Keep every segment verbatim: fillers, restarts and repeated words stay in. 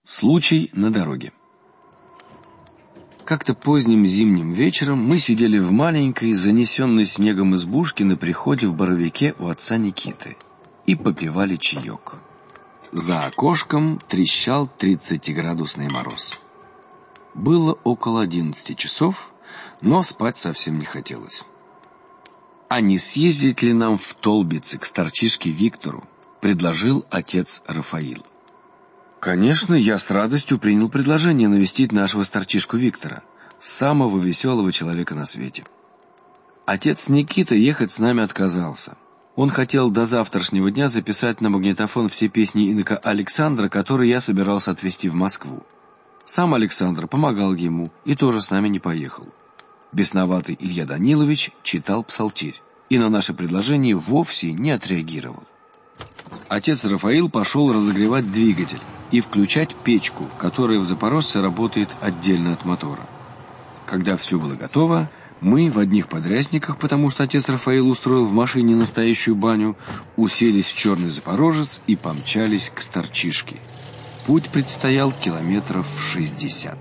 Случай на дороге. Как-то поздним зимним вечером мы сидели в маленькой, занесенной снегом избушке на приходе в Боровике у отца Никиты и попивали чаек. За окошком трещал тридцатиградусный мороз. Было около одиннадцати часов, но спать совсем не хотелось. «А не съездить ли нам в Толбицы к старчишке Виктору?» — предложил отец Рафаил. Конечно, я с радостью принял предложение навестить нашего старчишку Виктора, самого веселого человека на свете. Отец Никита ехать с нами отказался. Он хотел до завтрашнего дня записать на магнитофон все песни инока Александра, которые я собирался отвезти в Москву. Сам Александр помогал ему и тоже с нами не поехал. Бесноватый Илья Данилович читал псалтирь и на наше предложение вовсе не отреагировал. Отец Рафаил пошел разогревать двигатель и включать печку, которая в Запорожце работает отдельно от мотора. Когда все было готово, мы в одних подрясниках, потому что отец Рафаил устроил в машине настоящую баню, уселись в черный Запорожец и помчались к старчишке. Путь предстоял километров шестьдесят.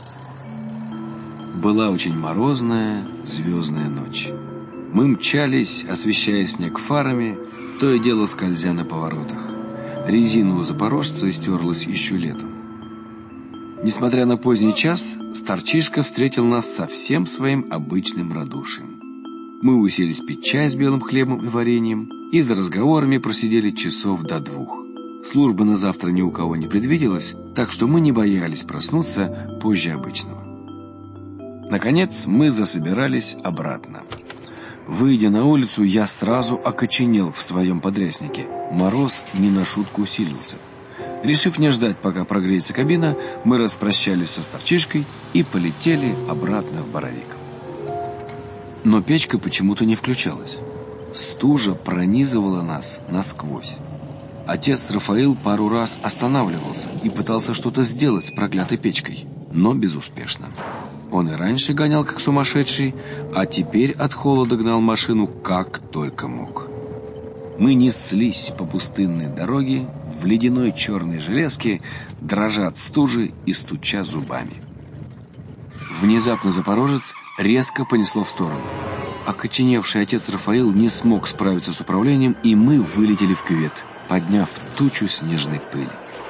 Была очень морозная, звездная ночь. Мы мчались, освещая снег фарами, то и дело скользя на поворотах. Резина у запорожца стерлась еще летом. Несмотря на поздний час, старчишка встретил нас со всем своим обычным радушием. Мы уселись пить чай с белым хлебом и вареньем и за разговорами просидели часов до двух. Службы на завтра ни у кого не предвиделось, так что мы не боялись проснуться позже обычного. Наконец мы засобирались обратно. Выйдя на улицу, я сразу окоченел в своем подряснике. Мороз не на шутку усилился. Решив не ждать, пока прогреется кабина, мы распрощались со старчишкой и полетели обратно в Боровик. Но печка почему-то не включалась. Стужа пронизывала нас насквозь. Отец Рафаил пару раз останавливался и пытался что-то сделать с проклятой печкой, но безуспешно. Он и раньше гонял как сумасшедший, а теперь от холода гнал машину как только мог. Мы неслись по пустынной дороге в ледяной черной железке, дрожа от стужи и стуча зубами. Внезапно Запорожец резко понесло в сторону. Окоченевший отец Рафаил не смог справиться с управлением, и мы вылетели в кювет, подняв тучу снежной пыли.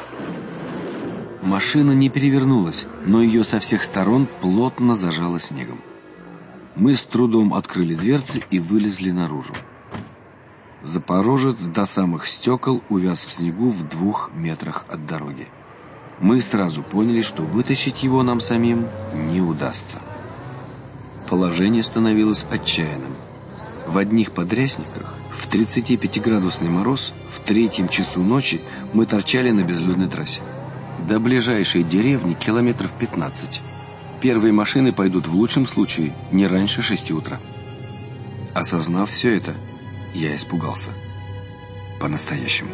Машина не перевернулась, но ее со всех сторон плотно зажало снегом. Мы с трудом открыли дверцы и вылезли наружу. Запорожец до самых стекол увяз в снегу в двух метрах от дороги. Мы сразу поняли, что вытащить его нам самим не удастся. Положение становилось отчаянным. В одних подрясниках, в тридцатипятиградусный мороз, в третьем часу ночи мы торчали на безлюдной трассе. До ближайшей деревни километров пятнадцать. Первые машины пойдут в лучшем случае не раньше шести утра. Осознав все это, я испугался. По-настоящему.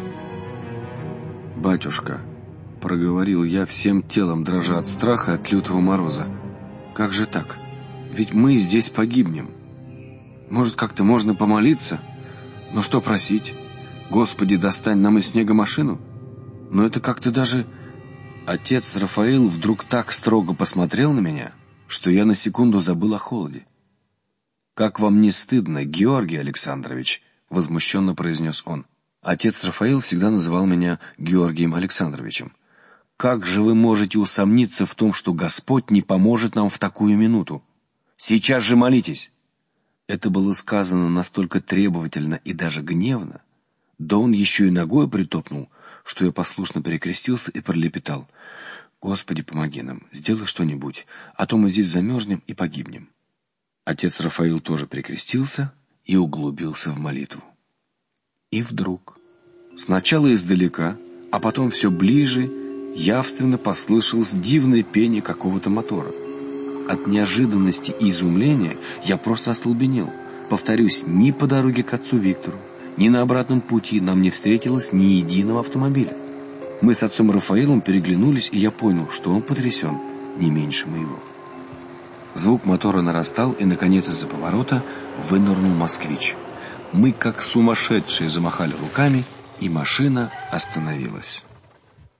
«Батюшка», — проговорил я всем телом, дрожа от страха от лютого мороза, — «как же так? Ведь мы здесь погибнем. Может, как-то можно помолиться? Но что просить? Господи, достань нам из снега машину? Но это как-то даже...» Отец Рафаил вдруг так строго посмотрел на меня, что я на секунду забыл о холоде. «Как вам не стыдно, Георгий Александрович?» — возмущенно произнес он. Отец Рафаил всегда называл меня Георгием Александровичем. «Как же вы можете усомниться в том, что Господь не поможет нам в такую минуту? Сейчас же молитесь!» Это было сказано настолько требовательно и даже гневно, да он еще и ногой притопнул, что я послушно перекрестился и пролепетал: «Господи, помоги нам, сделай что-нибудь, а то мы здесь замерзнем и погибнем». Отец Рафаил тоже перекрестился и углубился в молитву. И вдруг, сначала издалека, а потом все ближе, явственно послышалось дивное пение какого-то мотора. От неожиданности и изумления я просто остолбенел. Повторюсь, ни по дороге к отцу Виктору, ни на обратном пути нам не встретилось ни единого автомобиля. Мы с отцом Рафаилом переглянулись, и я понял, что он потрясен не меньше моего. Звук мотора нарастал, и, наконец, из-за поворота вынырнул москвич. Мы, как сумасшедшие, замахали руками, и машина остановилась.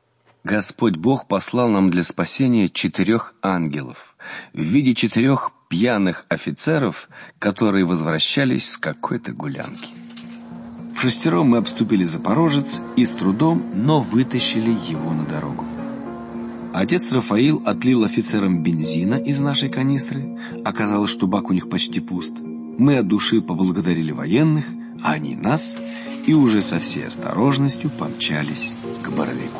Господь Бог послал нам для спасения четырех ангелов в виде четырех пьяных офицеров, которые возвращались с какой-то гулянки. В шестером мы обступили Запорожец и с трудом, но вытащили его на дорогу. Отец Рафаил отлил офицерам бензина из нашей канистры. Оказалось, что бак у них почти пуст. Мы от души поблагодарили военных, а они нас, и уже со всей осторожностью помчались к Боровику.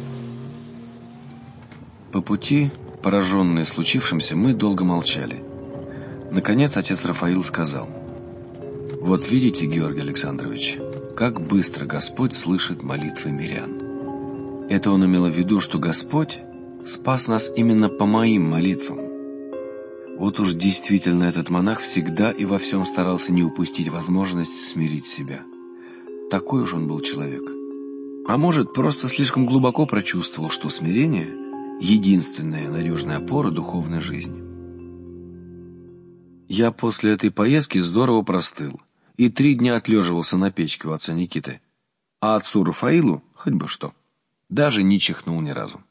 По пути, пораженные случившимся, мы долго молчали. Наконец отец Рафаил сказал: «Вот видите, Георгий Александрович, как быстро Господь слышит молитвы мирян». Это он имел в виду, что Господь спас нас именно по моим молитвам. Вот уж действительно этот монах всегда и во всем старался не упустить возможность смирить себя. Такой уж он был человек. А может, просто слишком глубоко прочувствовал, что смирение — единственная надежная опора духовной жизни. Я после этой поездки здорово простыл и три дня отлеживался на печке у отца Никиты. А отцу Рафаилу хоть бы что. Даже не чихнул ни разу.